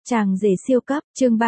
Chàng rể siêu cấp, chương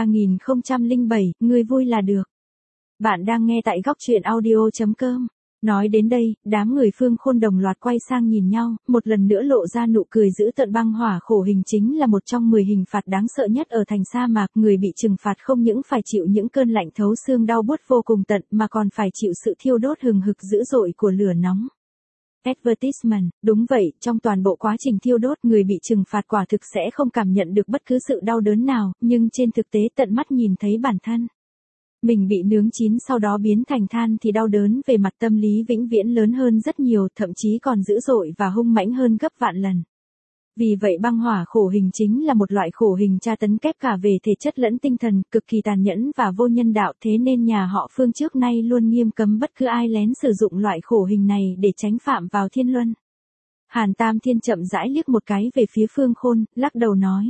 3007, người vui là được. Bạn đang nghe tại góc truyện audio.com. Nói đến đây, đám người Phương Khôn đồng loạt quay sang nhìn nhau, một lần nữa lộ ra nụ cười dữ tợn. Băng hỏa khổ hình chính là một trong 10 hình phạt đáng sợ nhất ở thành sa mạc. Người bị trừng phạt không những phải chịu những cơn lạnh thấu xương đau buốt vô cùng tận mà còn phải chịu sự thiêu đốt hừng hực dữ dội của lửa nóng. Advertisement, đúng vậy, trong toàn bộ quá trình thiêu đốt, người bị trừng phạt quả thực sẽ không cảm nhận được bất cứ sự đau đớn nào, nhưng trên thực tế tận mắt nhìn thấy bản thân mình bị nướng chín sau đó biến thành than thì đau đớn về mặt tâm lý vĩnh viễn lớn hơn rất nhiều, thậm chí còn dữ dội và hung mãnh hơn gấp vạn lần. Vì vậy băng hỏa khổ hình chính là một loại khổ hình tra tấn kép cả về thể chất lẫn tinh thần, cực kỳ tàn nhẫn và vô nhân đạo, thế nên nhà họ Phương trước nay luôn nghiêm cấm bất cứ ai lén sử dụng loại khổ hình này để tránh phạm vào thiên luân. Hàn Tam Thiên chậm rãi liếc một cái về phía Phương Khôn, lắc đầu nói.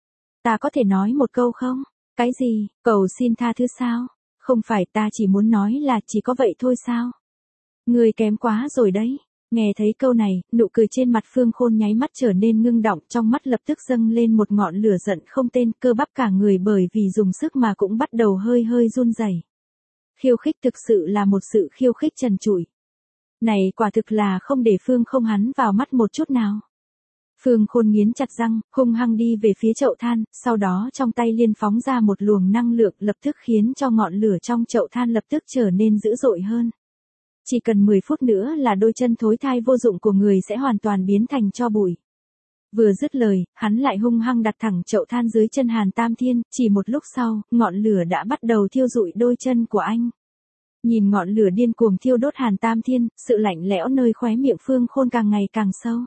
Ta có thể nói một câu không? Cái gì? Cầu xin tha thứ sao? Không phải, ta chỉ muốn nói là chỉ có vậy thôi sao? Ngươi kém quá rồi đấy. Nghe thấy câu này, nụ cười trên mặt Phương Khôn nháy mắt trở nên ngưng đọng, trong mắt lập tức dâng lên một ngọn lửa giận không tên, cơ bắp cả người bởi vì dùng sức mà cũng bắt đầu hơi hơi run rẩy. Khiêu khích thực sự là một sự khiêu khích trần trụi. Này quả thực là không để Phương không hắn vào mắt một chút nào. Phương Khôn nghiến chặt răng, hung hăng đi về phía chậu than, sau đó trong tay liên phóng ra một luồng năng lượng lập tức khiến cho ngọn lửa trong chậu than lập tức trở nên dữ dội hơn. Chỉ cần 10 phút nữa là đôi chân thối thai vô dụng của người sẽ hoàn toàn biến thành tro bụi. Vừa dứt lời, hắn lại hung hăng đặt thẳng chậu than dưới chân Hàn Tam Thiên, chỉ một lúc sau, ngọn lửa đã bắt đầu thiêu rụi đôi chân của anh. Nhìn ngọn lửa điên cuồng thiêu đốt Hàn Tam Thiên, sự lạnh lẽo nơi khóe miệng Phương Khôn càng ngày càng sâu.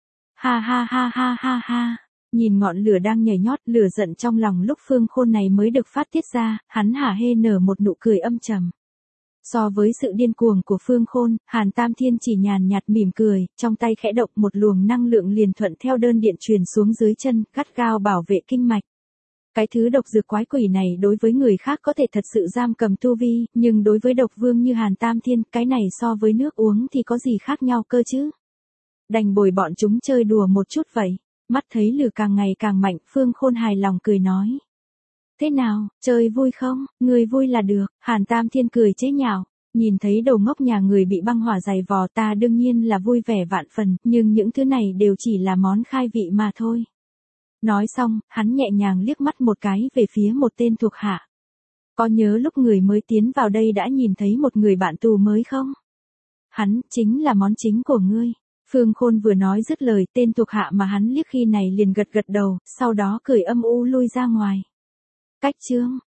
Ha ha ha ha ha ha. Nhìn ngọn lửa đang nhảy nhót, lửa giận trong lòng lúc Phương Khôn này mới được phát tiết ra, hắn hả hê nở một nụ cười âm trầm. So với sự điên cuồng của Phương Khôn, Hàn Tam Thiên chỉ nhàn nhạt mỉm cười, trong tay khẽ động một luồng năng lượng liền thuận theo đơn điện truyền xuống dưới chân, gắt gao bảo vệ kinh mạch. Cái thứ độc dược quái quỷ này đối với người khác có thể thật sự giam cầm tu vi, nhưng đối với độc vương như Hàn Tam Thiên, cái này so với nước uống thì có gì khác nhau cơ chứ? Đành bồi bọn chúng chơi đùa một chút vậy. Mắt thấy lửa càng ngày càng mạnh, Phương Khôn hài lòng cười nói. Thế nào, chơi vui không? Người vui là được. Hàn Tam Thiên cười chế nhạo. Nhìn thấy đầu ngốc nhà người bị băng hỏa giày vò, ta đương nhiên là vui vẻ vạn phần, nhưng những thứ này đều chỉ là món khai vị mà thôi. Nói xong, hắn nhẹ nhàng liếc mắt một cái về phía một tên thuộc hạ. Có nhớ lúc người mới tiến vào đây đã nhìn thấy một người bạn tù mới không? Hắn chính là món chính của ngươi. Phương Khôn vừa nói dứt lời, tên thuộc hạ mà hắn liếc khi này liền gật gật đầu, sau đó cười âm u lui ra ngoài. Cách chương